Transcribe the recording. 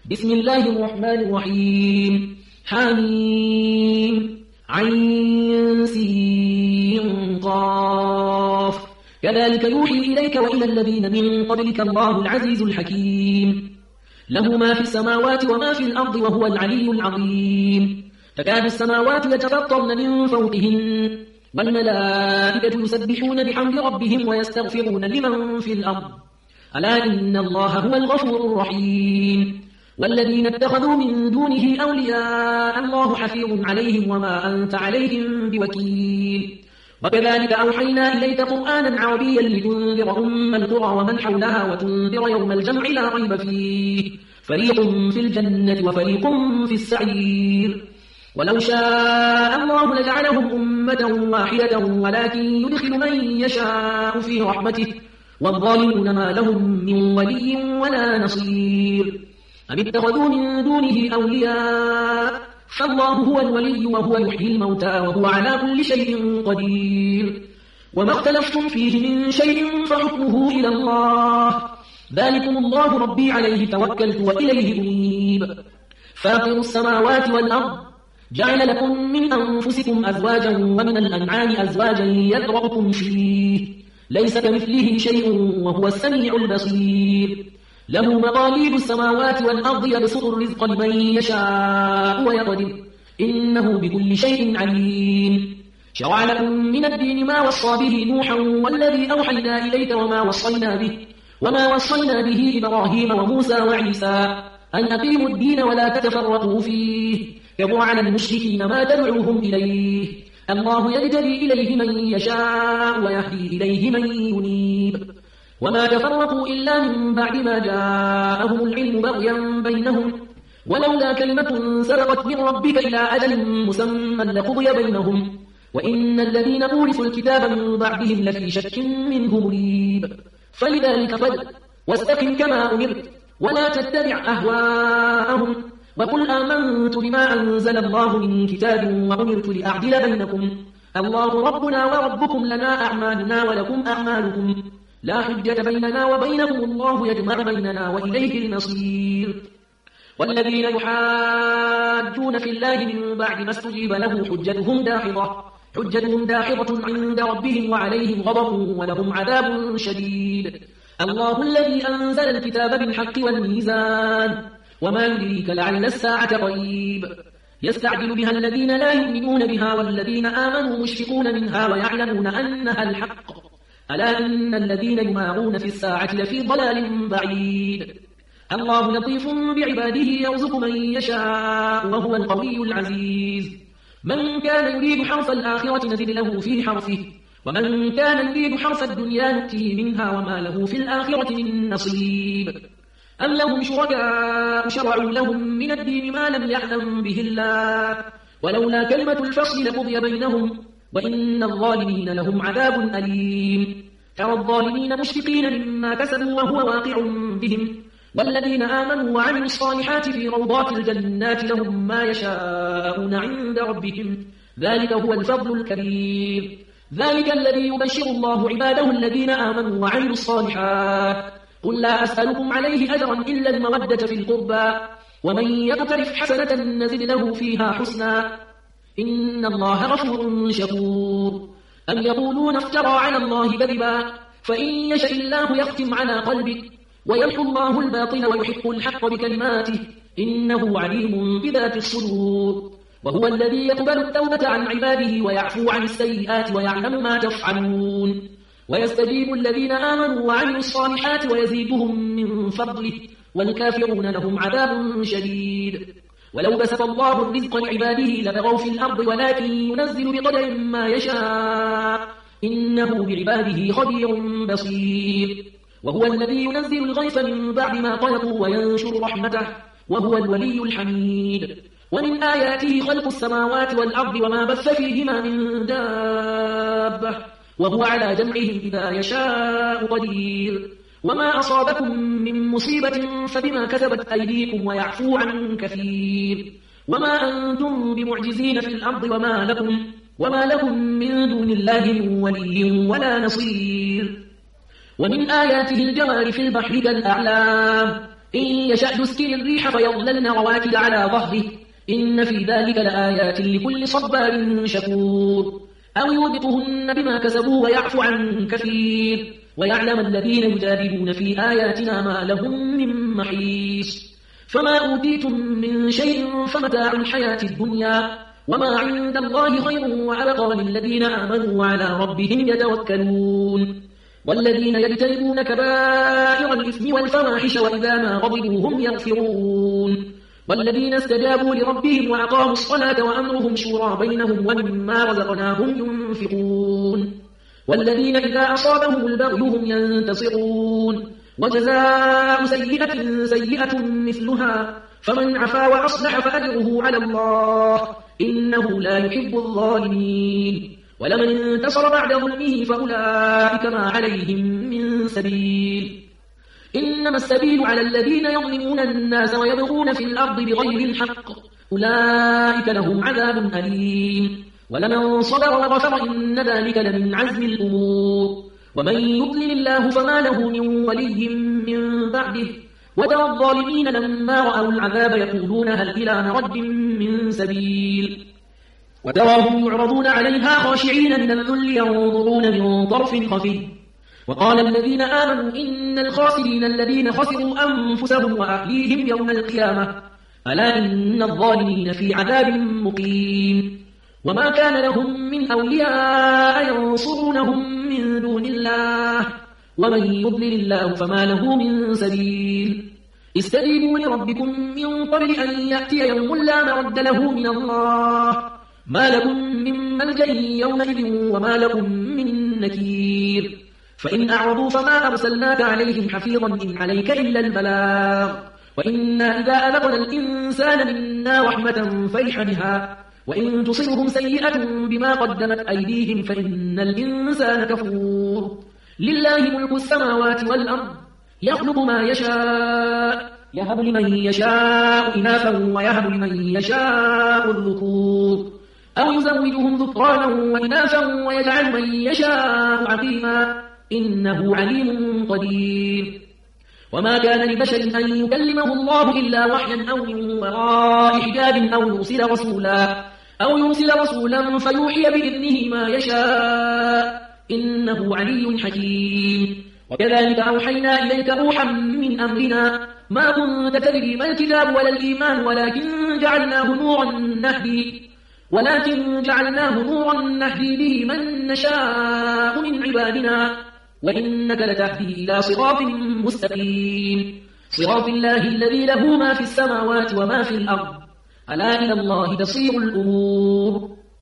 بسم الله الرحمن الرحيم حميم عين سين قاف كذلك يوحي إليك وإلى الذين من قبلك الله العزيز الحكيم له ما في السماوات وما في الأرض وهو العلي العظيم تكاد السماوات يتفطرن من فوقهن والملائكة يسبحون بحمد ربهم ويستغفرون لمن في الأرض ألا إن الله هو الغفور الرحيم والذين اتخذوا من دونه أولياء الله حفيظ عليهم وما أنت عليهم بوكيل وكذلك أوحينا إليك قرآنا عربيا لتنذر أم القرى ومن حولها وتنذر يوم الجمع لا ريب فيه فريق في الجنة وفريق في السعير ولو شاء الله لجعلهم أمة واحدة ولكن يدخل من يشاء في رحمته والظالمون ما لهم من ولي ولا نصير أم اتخذوا من دونه أولياء فالله هو الولي وهو يحيي الموتى وهو على كل شيء قدير وما اختلفتم فيه من شيء فحكمه إلى الله ذلكم الله ربي عليه توكلت وإليه أنيب فاطر السماوات والأرض جعل لكم من أنفسكم أزواجا ومن الأنعام أزواجا يذرأكم فيه ليس كمثله شيء وهو السميع البصير له مقاليد السماوات والأرض يبسط الرزق لمن يشاء ويقدر إنه بكل شيء عليم شرع لكم من الدين ما وصى به نوحا والذي أوحينا إليك وما وصينا به إبراهيم وموسى وعيسى أن أقيموا الدين ولا تتفرقوا فيه كبر على المشركين ما تدعوهم إليه الله يجتبي إليه من يشاء ويهدي إليه من ينيب وما تفرقوا إلا من بعد ما جاءهم العلم بغيا بينهم ولولا كلمة سبقت من ربك إلى أجل مسمى لقضي بينهم وإن الذين أورثوا الكتاب من بعدهم لفي شك منه مريب فلذلك فادع واستقم كما أمرت ولا تتبع أهواءهم وقل آمنت بما أنزل الله من كتاب وأمرت لأعدل بينكم الله ربنا وربكم لنا أعمالنا ولكم أعمالكم لا حجة بيننا وبينكم الله يجمع بيننا وإليه المصير والذين يحاجون في الله من بعد ما استجيب له حجتهم داحضة عند ربهم وعليهم غضب ولهم عذاب شديد الله الذي أنزل الكتاب بالحق والميزان وما يدريك لعل الساعة قريب يستعجل بها الذين لا يؤمنون بها والذين آمنوا مشفقون منها ويعلمون أنها الحق ألا إن الذين يمارون في الساعة لفي ضلال بعيد الله لطيف بعباده يرزق من يشاء وهو القوي العزيز من كان يريد حرث الآخرة نزد له في حرثه ومن كان يريد حرث الدنيا نؤتيه منها وما له في الآخرة من نصيب أم لهم شركاء شرعوا لهم من الدين ما لم يعلم به الله ولولا كلمة الفصل لقضي بينهم وإن الظالمين لهم عذاب أليم ترى الظالمين مشفقين مما كسبوا وهو واقع بهم والذين آمنوا وعملوا الصالحات في روضات الجنات لهم ما يشاءون عند ربهم ذلك هو الفضل الكبير ذلك الذي يبشر الله عباده الذين آمنوا وعملوا الصالحات قل لا أسألكم عليه أجرا إلا المودة في القربى ومن يقترف حسنة نزد له فيها حسنا إن الله غفور شكور أم يقولون افترى على الله كذبا فإن يشاء الله يختم على قلبك ويمحو الله الباطل ويحق الحق بكلماته إنه عليم بذات الصدور وهو الذي يقبل التوبة عن عباده ويعفو عن السيئات ويعلم ما تفعلون ويستجيب الذين آمنوا وعملوا الصالحات ويزيدهم من فضله والكافرون لهم عذاب شديد ولو بسط الله الرزق لعباده لبغوا في الأرض ولكن ينزل بقدر ما يشاء إنه بعباده خبير بصير وهو الذي ينزل الغيث من بعد ما قنطوا وينشر رحمته وهو الولي الحميد ومن آياته خلق السماوات والأرض وما بث فيهما من دابة وهو على جمعهم إذا يشاء قدير وما أصابكم من مصيبة فبما كسبت أيديكم ويعفو عن كثير وما أنتم بمعجزين في الأرض وما لكم من دون الله من ولي ولا نصير ومن آياته الجوار في البحر كالأعلام إن يشأ يسكن الريح فيظللن رواكد على ظهره إن في ذلك لآيات لكل صبار شكور أو يوبقهن بما كسبوا ويعفو عن كثير ويعلم الذين يجادلون في آياتنا ما لهم من محيص فما أوتيتم من شيء فمتاع الحياة الدنيا وما عند الله خير وأبقى للذين آمنوا وعلى ربهم يتوكلون والذين يجتنبون كبائر الإثم والفواحش وإذا ما غضبوا هم يغفرون والذين استجابوا لربهم وأقاموا الصلاة وأمرهم شورى بينهم ومما رزقناهم ينفقون والذين إذا أصابهم البغي هم ينتصرون وجزاء سيئة سيئة مثلها فمن عفا وأصلح فأجره على الله إنه لا يحب الظالمين ولمن انتصر بعد ظلمه فأولئك ما عليهم من سبيل إنما السبيل على الذين يظلمون الناس ويبغون في الأرض بغير الحق أولئك لهم عذاب أليم ولمن صبر وغفر إن ذلك لمن عزم الأمور ومن يضلل الله فما له من ولي من بعده وترى الظالمين لما رأوا العذاب يقولون هل إلى مرد من سبيل وتراهم يعرضون عليها خاشعين من الذل ينظرون من طرف خفي وقال الذين آمنوا إن الخاسرين الذين خسروا أنفسهم وأهليهم يوم القيامة ألا إن الظالمين في عذاب مقيم وما كان لهم من أولياء ينصرونهم من دون الله ومن يضلل الله فما له من سبيل استجيبوا لربكم من قبل أن يأتي يوم لا مرد له من الله ما لكم من ملجأ يومئذ وما لكم من نكير فإن أعرضوا فما أرسلناك عليهم حفيظا إن عليك إلا البلاغ وإنا إذا أذقنا الإنسان منا رحمة فرح بها وإن تصبهم سيئة بما قدمت أيديهم فإن الإنسان كفور لله ملك السماوات والأرض يخلق ما يشاء يهب لمن يشاء إناثا ويهب لمن يشاء الذكور أو يزوجهم ذكرانا وإناثا ويجعل من يشاء عقيما إنه عليم قدير وما كان لبشر أن يكلمه الله إلا وحيا أو من وراء حجاب أو يرسل رسولا فيوحي بإذنه ما يشاء إنه علي حكيم وكذلك أوحينا إليك روحا من أمرنا ما كنت تدري ما الكتاب ولا الإيمان ولكن جعلناه نورا نهدي به من نشاء من عبادنا وإنك لتهدي إلى صراط مستقيم صراط الله الذي له ما في السماوات وما في الأرض ألا إلى الله تصير الأمور